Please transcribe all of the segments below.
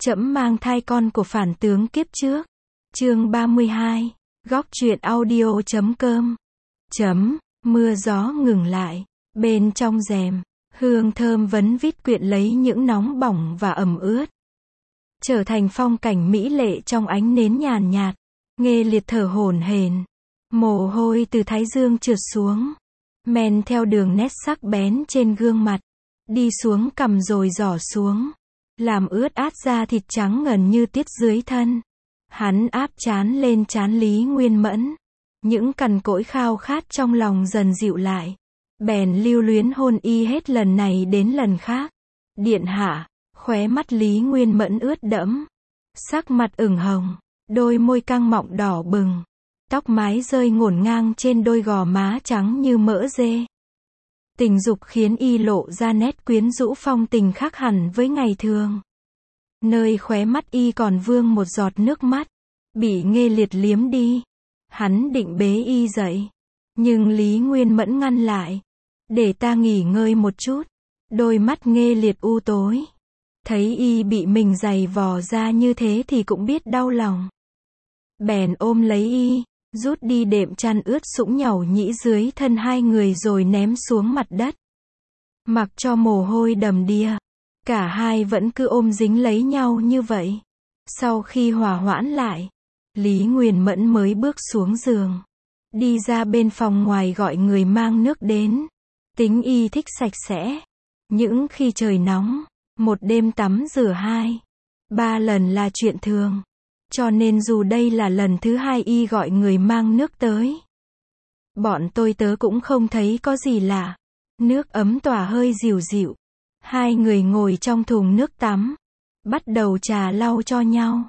Trẫm mang thai con của phản tướng kiếp trước. Chương 32. Góc truyện audio.com. Mưa gió ngừng lại. Bên trong rèm, hương thơm vấn vít quyện lấy những nóng bỏng và ẩm ướt, trở thành phong cảnh mỹ lệ trong ánh nến nhàn nhạt. Nghe Liệt thở hổn hển, mồ hôi từ thái dương trượt xuống, men theo đường nét sắc bén trên gương mặt, đi xuống cằm rồi rỏ xuống, làm ướt át da thịt trắng ngần như tiết dưới thân. Hắn áp trán lên trán Lý Nguyên Mẫn. Những cằn cỗi khao khát trong lòng dần dịu lại. Bèn lưu luyến hôn y hết lần này đến lần khác. Điện hạ, khóe mắt Lý Nguyên Mẫn ướt đẫm, sắc mặt ửng hồng, đôi môi căng mọng đỏ bừng, tóc mái rơi ngổn ngang trên đôi gò má trắng như mỡ dê. Tình dục khiến y lộ ra nét quyến rũ phong tình khác hẳn với ngày thường. Nơi khóe mắt y còn vương một giọt nước mắt, bị Nghê Liệt liếm đi. Hắn định bế y dậy, nhưng Lý Nguyên Mẫn ngăn lại. Để ta nghỉ ngơi một chút. Đôi mắt Nghê Liệt u tối, thấy y bị mình giày vò ra như thế thì cũng biết đau lòng. Bèn ôm lấy y, rút đi đệm chăn ướt sũng nhàu nhĩ dưới thân hai người rồi ném xuống mặt đất. Mặc cho mồ hôi đầm đìa, cả hai vẫn cứ ôm dính lấy nhau như vậy. Sau khi hòa hoãn lại, Lý Nguyên Mẫn mới bước xuống giường, đi ra bên phòng ngoài gọi người mang nước đến. Tính y thích sạch sẽ. Những khi trời nóng, một đêm tắm rửa 2-3 lần là chuyện thường. Cho nên dù đây là lần thứ 2 y gọi người mang nước tới, bọn tôi tớ cũng không thấy có gì lạ. Nước ấm tỏa hơi dịu dịu. Hai người ngồi trong thùng nước tắm, bắt đầu chà lau cho nhau.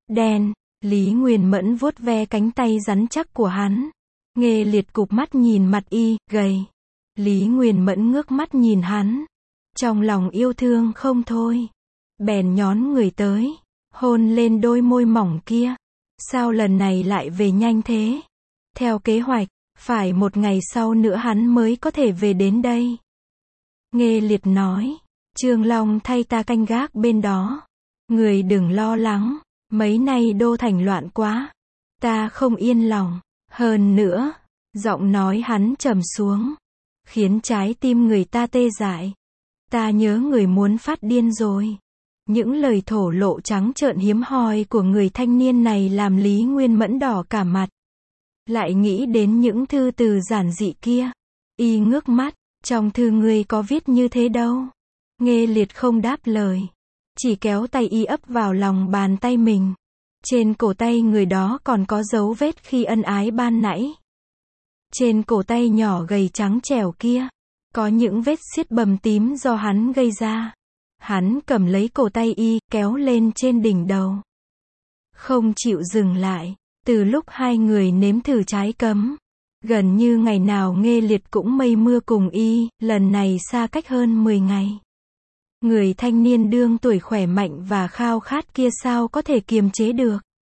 Lý Nguyên Mẫn vuốt ve cánh tay rắn chắc của hắn. Nghê Liệt cụp mắt nhìn mặt y, gầy. Lý Nguyên Mẫn ngước mắt nhìn hắn, trong lòng yêu thương không thôi. Bèn nhón người tới, hôn lên đôi môi mỏng kia. Sao lần này lại về nhanh thế? Theo kế hoạch, phải một ngày sau nữa hắn mới có thể về đến đây. Nghê Liệt nói, Trương Long thay ta canh gác bên đó. Người đừng lo lắng, mấy nay đô thành loạn quá. Ta không yên lòng. Hơn nữa, giọng nói hắn trầm xuống, khiến trái tim người ta tê dại. Ta nhớ người muốn phát điên rồi. Những lời thổ lộ trắng trợn hiếm hoi của người thanh niên này làm Lý Nguyên Mẫn đỏ cả mặt. Lại nghĩ đến những thư từ giản dị kia. Y ngước mắt, trong thư ngươi có viết như thế đâu. Nghê Liệt không đáp lời, chỉ kéo tay y ấp vào lòng bàn tay mình. Trên cổ tay người đó còn có dấu vết khi ân ái ban nãy. Trên cổ tay nhỏ gầy trắng trẻo kia, có những vết xiết bầm tím do hắn gây ra. Hắn cầm lấy cổ tay y, kéo lên trên đỉnh đầu. Không chịu dừng lại, từ lúc hai người nếm thử trái cấm. Gần như ngày nào Nghê Liệt cũng mây mưa cùng y, lần này xa cách hơn 10 ngày. Người thanh niên đương tuổi khỏe mạnh và khao khát kia sao có thể kiềm chế được.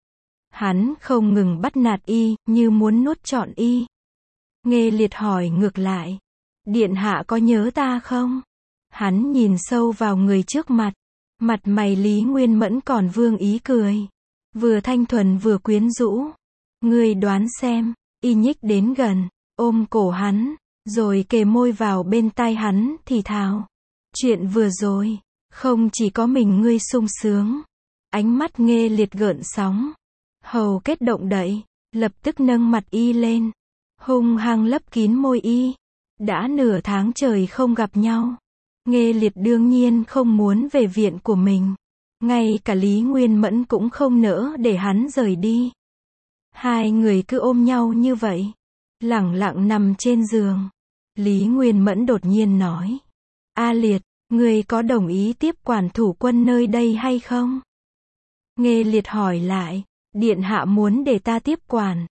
Hắn không ngừng bắt nạt y, như muốn nuốt trọn y. Nghê Liệt hỏi ngược lại, điện hạ có nhớ ta không? Hắn nhìn sâu vào người trước mặt. Mặt mày Lý Nguyên Mẫn còn vương ý cười, vừa thanh thuần vừa quyến rũ. Ngươi đoán xem. Y nhích đến gần, ôm cổ hắn, rồi kề môi vào bên tai hắn thì thào. Chuyện vừa rồi, không chỉ có mình ngươi sung sướng. Ánh mắt Nghê Liệt gợn sóng, hầu kết động đậy, lập tức nâng mặt y lên, hung hăng lấp kín môi y. Đã nửa tháng trời không gặp nhau, Nghê Liệt đương nhiên không muốn về viện của mình. Ngay cả Lý Nguyên Mẫn cũng không nỡ để hắn rời đi. Hai người cứ ôm nhau như vậy, lẳng lặng nằm trên giường. Lý Nguyên Mẫn đột nhiên nói, A Liệt, ngươi có đồng ý tiếp quản thủ quân nơi đây hay không? Nghê Liệt hỏi lại, điện hạ muốn để ta tiếp quản?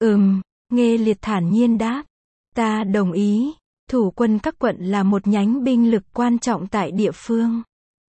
Nghê Liệt thản nhiên đáp, ta đồng ý. Thủ quân các quận là một nhánh binh lực quan trọng tại địa phương.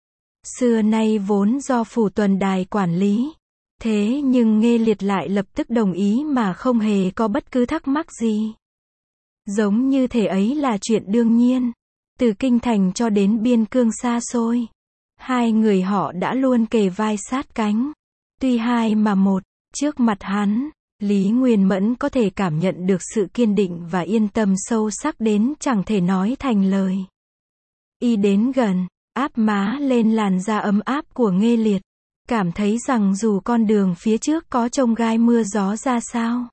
Xưa nay vốn do phủ tuần đài quản lý. Thế nhưng Nghê Liệt lại lập tức đồng ý mà không hề có bất cứ thắc mắc gì. Giống như thể ấy là chuyện đương nhiên. Từ kinh thành cho đến biên cương xa xôi, Hai người họ đã luôn kề vai sát cánh. Tuy hai mà một, trước mặt hắn, Lý Nguyên Mẫn có thể cảm nhận được sự kiên định và yên tâm sâu sắc đến chẳng thể nói thành lời. Y đến gần, áp má lên làn da ấm áp của Nghê Liệt, cảm thấy rằng dù con đường phía trước có chông gai mưa gió ra sao,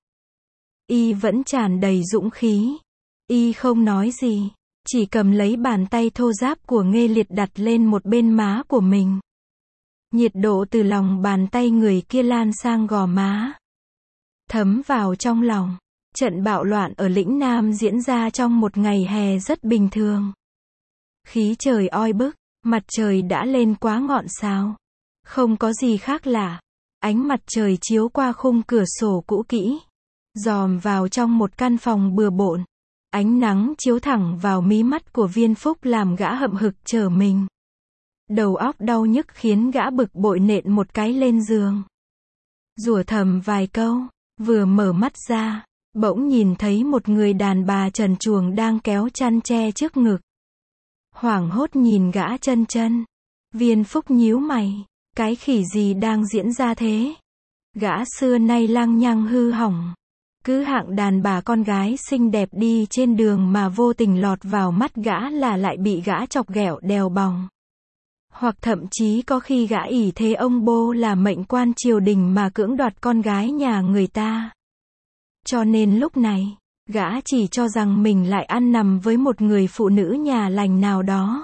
Y vẫn tràn đầy dũng khí. Y không nói gì, chỉ cầm lấy bàn tay thô ráp của Nghê Liệt đặt lên một bên má của mình. Nhiệt độ từ lòng bàn tay người kia lan sang gò má, thấm vào trong lòng. Trận bạo loạn ở lĩnh Nam diễn ra trong một ngày hè rất bình thường. Khí trời oi bức, mặt trời đã lên quá ngọn sao. Không có gì khác lạ. Ánh mặt trời chiếu qua khung cửa sổ cũ kỹ, dòm vào trong một căn phòng bừa bộn. Ánh nắng chiếu thẳng vào mí mắt của Viên Phúc làm gã hậm hực trở mình. Đầu óc đau nhức khiến gã bực bội nện một cái lên giường. Rủa thầm vài câu, vừa mở mắt ra, bỗng nhìn thấy một người đàn bà trần truồng đang kéo chăn che trước ngực. Hoảng hốt nhìn gã chân chân. Viên Phúc nhíu mày, cái khỉ gì đang diễn ra thế? Gã xưa nay lăng nhăng hư hỏng. Cứ hạng đàn bà con gái xinh đẹp đi trên đường mà vô tình lọt vào mắt gã là lại bị gã chọc ghẹo đèo bòng. Hoặc thậm chí có khi gã ỷ thế ông bô là mệnh quan triều đình mà cưỡng đoạt con gái nhà người ta. Cho nên lúc này, gã chỉ cho rằng mình lại ăn nằm với một người phụ nữ nhà lành nào đó.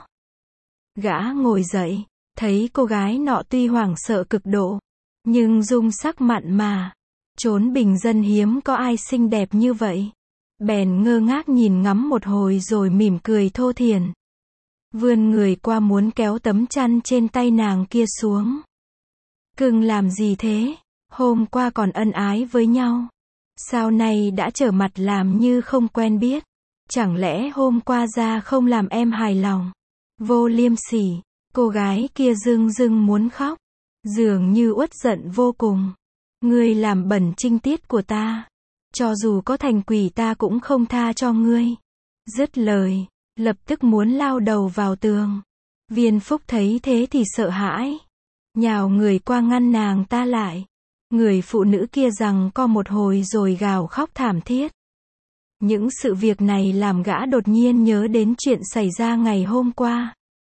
Gã ngồi dậy, thấy cô gái nọ tuy hoảng sợ cực độ, nhưng dung sắc mặn mà. Chốn bình dân hiếm có ai xinh đẹp như vậy. Bèn ngơ ngác nhìn ngắm một hồi rồi mỉm cười thô thiển. Vươn người qua muốn kéo tấm chăn trên tay nàng kia xuống. Cưng làm gì thế? Hôm qua còn ân ái với nhau. Sao nay đã trở mặt làm như không quen biết? Chẳng lẽ hôm qua ra không làm em hài lòng? Vô liêm sỉ. Cô gái kia rưng rưng muốn khóc. Dường như uất giận vô cùng. Ngươi làm bẩn trinh tiết của ta. Cho dù có thành quỷ ta cũng không tha cho ngươi. Dứt lời, lập tức muốn lao đầu vào tường. Viên Phúc thấy thế thì sợ hãi. Nhào người qua ngăn nàng ta lại. Người phụ nữ kia giằng co một hồi rồi gào khóc thảm thiết. Những sự việc này làm gã đột nhiên nhớ đến chuyện xảy ra ngày hôm qua.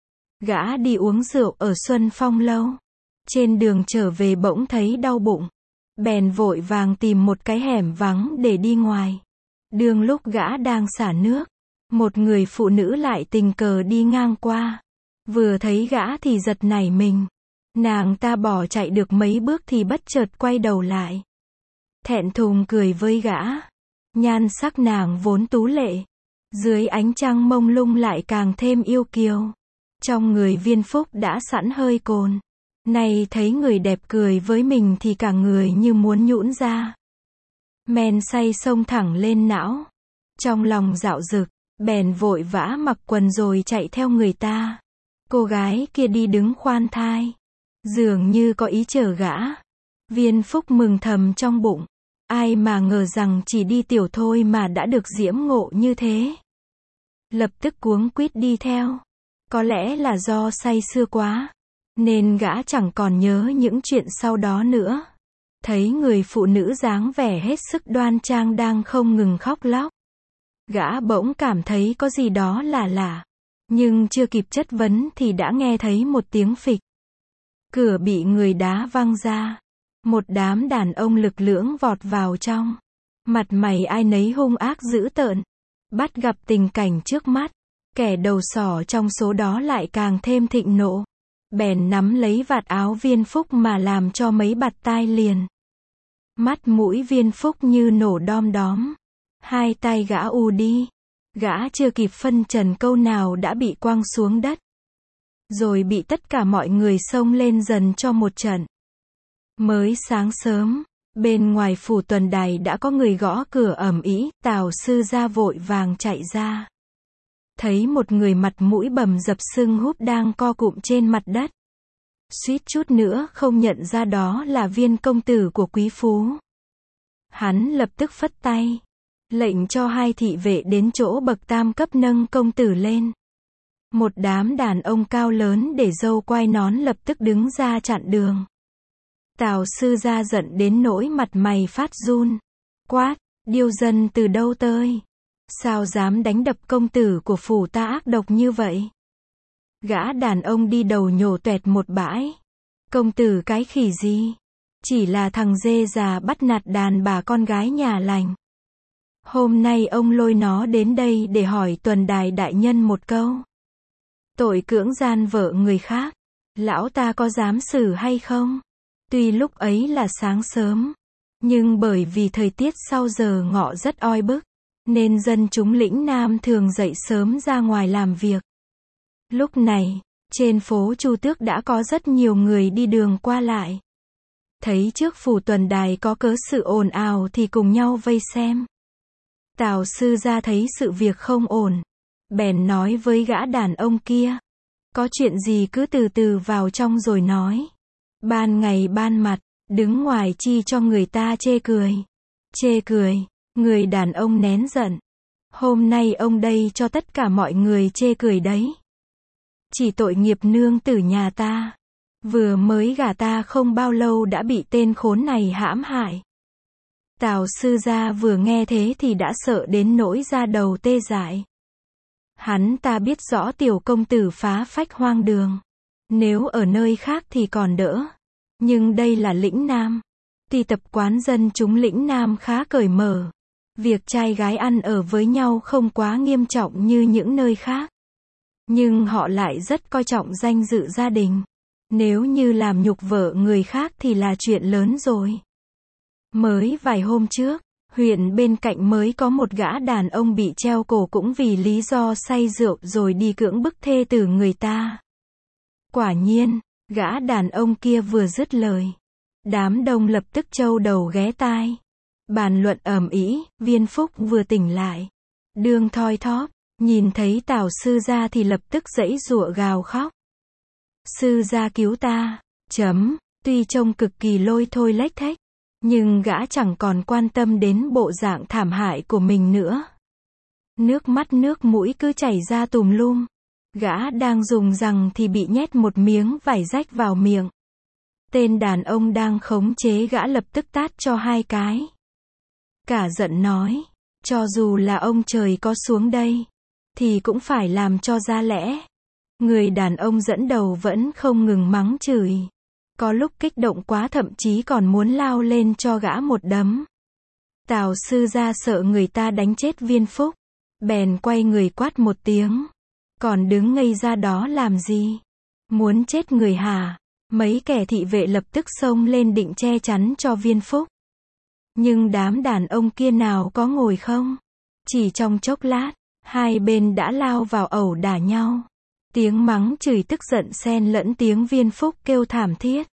Gã đi uống rượu ở Xuân Phong Lâu. Trên đường trở về bỗng thấy đau bụng. Bèn vội vàng tìm một cái hẻm vắng để đi ngoài. Đương lúc gã đang xả nước, một người phụ nữ lại tình cờ đi ngang qua. Vừa thấy gã thì giật nảy mình. Nàng ta bỏ chạy được mấy bước thì bất chợt quay đầu lại. Thẹn thùng cười với gã. Nhan sắc nàng vốn tú lệ, dưới ánh trăng mông lung lại càng thêm yêu kiều. Trong người Viên Phúc đã sẵn hơi cồn. Này thấy người đẹp cười với mình thì cả người như muốn nhũn ra. Men say xông thẳng lên não. Trong lòng dạo dực, bèn vội vã mặc quần rồi chạy theo người ta. Cô gái kia đi đứng khoan thai, dường như có ý chờ gã. Viên Phúc mừng thầm trong bụng. Ai mà ngờ rằng chỉ đi tiểu thôi mà đã được diễm ngộ như thế. Lập tức cuống quýt đi theo. Có lẽ là do say sưa quá, nên gã chẳng còn nhớ những chuyện sau đó nữa. Thấy người phụ nữ dáng vẻ hết sức đoan trang đang không ngừng khóc lóc. Gã bỗng cảm thấy có gì đó lạ lạ. Nhưng chưa kịp chất vấn thì đã nghe thấy một tiếng phịch. Cửa bị người đá văng ra. Một đám đàn ông lực lưỡng vọt vào trong. Mặt mày ai nấy hung ác dữ tợn. Bắt gặp tình cảnh trước mắt. Kẻ đầu sỏ trong số đó lại càng thêm thịnh nộ. Bèn nắm lấy vạt áo Viên Phúc mà làm cho mấy bạt tai liền. Mắt mũi Viên Phúc như nổ đom đóm. Hai tay gã ù đi. Gã chưa kịp phân trần câu nào đã bị quăng xuống đất. Rồi bị tất cả mọi người xông lên dần cho một trận. Mới sáng sớm, bên ngoài phủ tuần đài đã có người gõ cửa ầm ĩ. Tào sư gia vội vàng chạy ra. Thấy một người mặt mũi bầm dập sưng húp đang co cụm trên mặt đất. Suýt chút nữa không nhận ra đó là Viên công tử của quý phú. Hắn lập tức phất tay, lệnh cho hai thị vệ đến chỗ bậc tam cấp nâng công tử lên. Một đám đàn ông cao lớn để râu quai nón lập tức đứng ra chặn đường. Tào sư gia giận đến nỗi mặt mày phát run. Quát, điêu dân từ đâu tới? Sao dám đánh đập công tử của phủ ta ác độc như vậy? Gã đàn ông đi đầu nhổ toẹt một bãi. Công tử cái khỉ gì? Chỉ là thằng dê già bắt nạt đàn bà con gái nhà lành. Hôm nay ông lôi nó đến đây để hỏi Tuần Đài đại nhân một câu. Tội cưỡng gian vợ người khác, lão ta có dám xử hay không? Tuy lúc ấy là sáng sớm, nhưng bởi vì thời tiết sau giờ ngọ rất oi bức, nên dân chúng lĩnh Nam thường dậy sớm ra ngoài làm việc. Lúc này, trên phố Chu Tước đã có rất nhiều người đi đường qua lại. Thấy trước phủ Tuần Đài có cớ sự ồn ào thì cùng nhau vây xem. Tào sư gia thấy sự việc không ổn, bèn nói với gã đàn ông kia. Có chuyện gì cứ từ từ vào trong rồi nói. Ban ngày ban mặt, đứng ngoài chi cho người ta chê cười. Chê cười, người đàn ông nén giận. Hôm nay ông đây cho tất cả mọi người chê cười đấy. Chỉ tội nghiệp nương tử nhà ta. Vừa mới gả ta không bao lâu đã bị tên khốn này hãm hại. Tào sư gia vừa nghe thế thì đã sợ đến nỗi da đầu tê dại. Hắn ta biết rõ tiểu công tử phá phách hoang đường. Nếu ở nơi khác thì còn đỡ. Nhưng đây là lĩnh Nam. Thì tập quán dân chúng lĩnh Nam khá cởi mở. Việc trai gái ăn ở với nhau không quá nghiêm trọng như những nơi khác. Nhưng họ lại rất coi trọng danh dự gia đình. Nếu như làm nhục vợ người khác thì là chuyện lớn rồi. Mới vài hôm trước, huyện bên cạnh mới có một gã đàn ông bị treo cổ cũng vì lý do say rượu rồi đi cưỡng bức thê tử người ta. Quả nhiên, gã đàn ông kia vừa dứt lời, đám đông lập tức trâu đầu ghé tai. Bàn luận ầm ĩ, Viên Phúc vừa tỉnh lại, đương thoi thóp, nhìn thấy Tào sư gia thì lập tức giãy giụa gào khóc. Sư gia cứu ta, tuy trông cực kỳ lôi thôi lếch thếch, nhưng gã chẳng còn quan tâm đến bộ dạng thảm hại của mình nữa. Nước mắt nước mũi cứ chảy ra tùm lum. Gã đang dùng rằng thì bị nhét một miếng vải rách vào miệng. Tên đàn ông đang khống chế gã lập tức tát cho 2 cái. Cả giận nói, cho dù là ông trời có xuống đây, thì cũng phải làm cho ra lẽ. Người đàn ông dẫn đầu vẫn không ngừng mắng chửi. Có lúc kích động quá thậm chí còn muốn lao lên cho gã một đấm. Tào sư gia sợ người ta đánh chết Viên Phúc, bèn quay người quát một tiếng. Còn đứng ngây ra đó làm gì? Muốn chết người hả? Mấy kẻ thị vệ lập tức xông lên định che chắn cho Viên Phúc. Nhưng đám đàn ông kia nào có ngồi không? Chỉ trong chốc lát, hai bên đã lao vào ẩu đả nhau. Tiếng mắng chửi tức giận xen lẫn tiếng Viên Phúc kêu thảm thiết.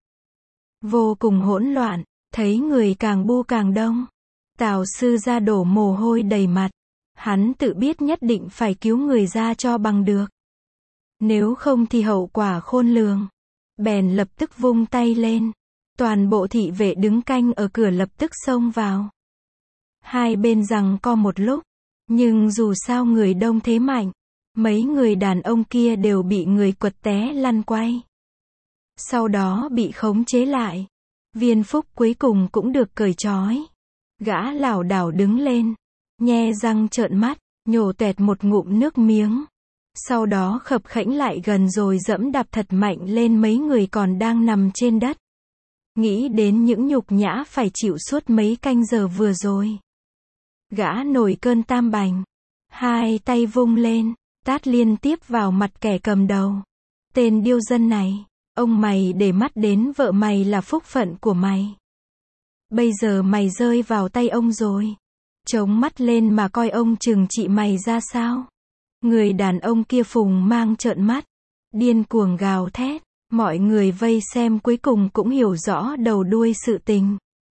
Vô cùng hỗn loạn, thấy người càng bu càng đông. Tào sư gia đổ mồ hôi đầy mặt. Hắn tự biết nhất định phải cứu người ra cho bằng được. Nếu không thì hậu quả khôn lường. Bèn lập tức vung tay lên. Toàn bộ thị vệ đứng canh ở cửa lập tức xông vào. Hai bên giằng co một lúc. Nhưng dù sao người đông thế mạnh, mấy người đàn ông kia đều bị người quật té lăn quay. Sau đó bị khống chế lại. Viên Phúc cuối cùng cũng được cởi trói. Gã lảo đảo đứng lên, nhe răng trợn mắt, nhổ toẹt một ngụm nước miếng. Sau đó khập khẽnh lại gần rồi giẫm đạp thật mạnh lên mấy người còn đang nằm trên đất. Nghĩ đến những nhục nhã phải chịu suốt mấy canh giờ vừa rồi. Gã nổi cơn tam bành. Hai tay vung lên, tát liên tiếp vào mặt kẻ cầm đầu. Tên điêu dân này, ông mày để mắt đến vợ mày là phúc phận của mày. Bây giờ mày rơi vào tay ông rồi. Chống mắt lên mà coi ông trừng trị mày ra sao. Người đàn ông kia phùng mang trợn mắt, điên cuồng gào thét. Mọi người vây xem cuối cùng cũng hiểu rõ đầu đuôi sự tình.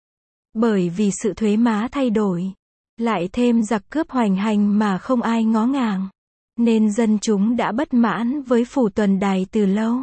Bởi vì sự thuế má thay đổi, lại thêm giặc cướp hoành hành mà không ai ngó ngàng, nên dân chúng đã bất mãn với phủ Tuần Đài từ lâu.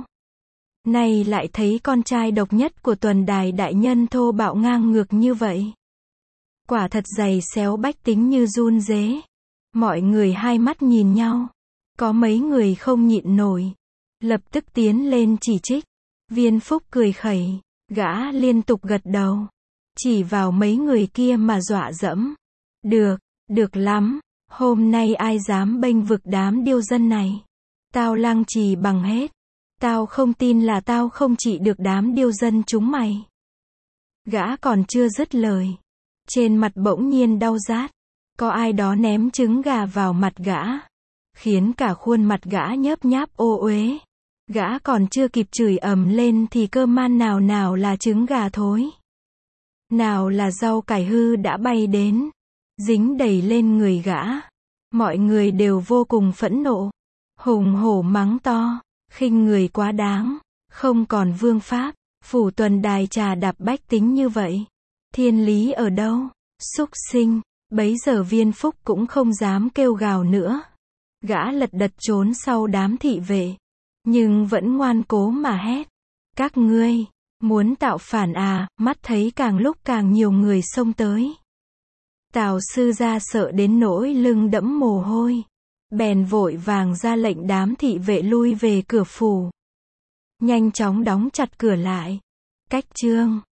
Nay lại thấy con trai độc nhất của Tuần Đài đại nhân thô bạo ngang ngược như vậy. Quả thật giày xéo bách tính như run rế. Mọi người hai mắt nhìn nhau. Có mấy người không nhịn nổi, lập tức tiến lên chỉ trích. Viên Phúc cười khẩy, gã liên tục gật đầu, chỉ vào mấy người kia mà dọa dẫm. Được, được lắm, hôm nay ai dám bênh vực đám điêu dân này, tao lăng trì bằng hết. Tao không tin là tao không trị được đám điêu dân chúng mày. Gã còn chưa dứt lời, trên mặt bỗng nhiên đau rát. Có ai đó ném trứng gà vào mặt gã, khiến cả khuôn mặt gã nhớp nháp ô uế. Gã còn chưa kịp chửi ầm lên thì cơm man nào nào là trứng gà thối, nào là rau cải hư đã bay đến, dính đầy lên người gã. Mọi người đều vô cùng phẫn nộ, hùng hổ mắng to, khinh người quá đáng, không còn vương pháp, phủ tuần đài trà đạp bách tính như vậy. Thiên lý ở đâu? Súc sinh. Bấy giờ Viên Phúc cũng không dám kêu gào nữa. Gã lật đật trốn sau đám thị vệ, nhưng vẫn ngoan cố mà hét. Các ngươi, muốn tạo phản à? Mắt thấy càng lúc càng nhiều người xông tới. Tào sư gia sợ đến nỗi lưng đẫm mồ hôi, bèn vội vàng ra lệnh đám thị vệ lui về cửa phủ. Nhanh chóng đóng chặt cửa lại. Cách chương